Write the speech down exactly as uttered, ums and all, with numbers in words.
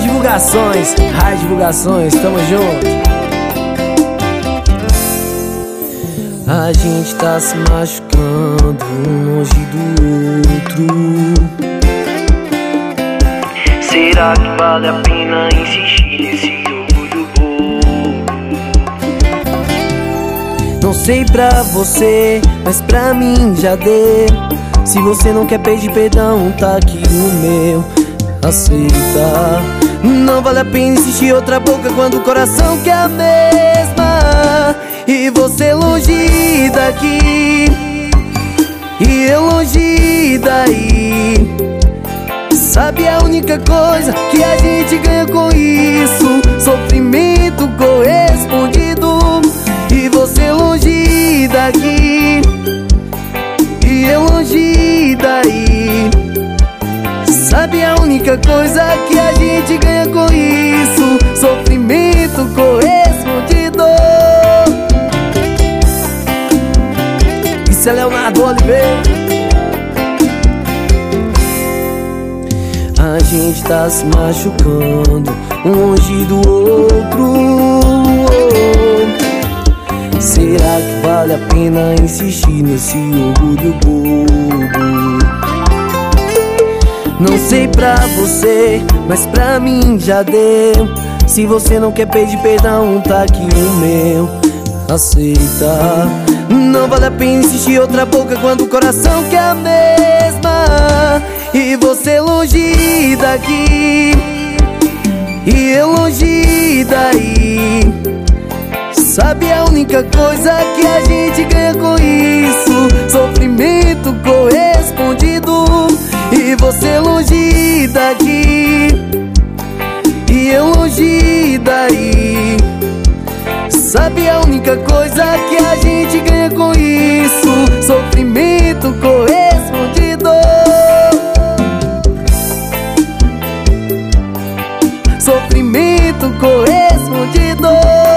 Raiz Divulgações, Raiz Divulgações, tamo junto. A gente tá se machucando um longe do outro. Será que vale a pena insistir nesse orgulho bobo? Não sei pra você, mas pra mim já deu. Se você não quer pedir perdão, tá aqui o meu. Aceita. Não vale a pena insistir outra boca quando o coração quer a mesma. E você longe daqui e eu longe daí. Sabe a única coisa que a gente ganha com isso? Sofrimento correspondido. E você longe daqui e eu longe daí. Sabe a única coisa que a gente ganha com isso? Sofrimento correspondido. Isso é Leonardo Oliveira. A gente tá se machucando um longe do outro. Será que vale a pena insistir nesse orgulho bobo? Não sei pra você, mas pra mim já deu. Se você não quer pedir perdão, tá aqui o meu. Aceita. Não vale a pena insistir outra boca quando o coração quer a mesma. E você longe daqui e eu longe daí. Sabe a única coisa que a gente ganha com isso? Sofrimento correspondido. E você longe daqui e eu longe daí. Sabe a única coisa que a gente ganha com isso? Sofrimento correspondido. Sofrimento correspondido.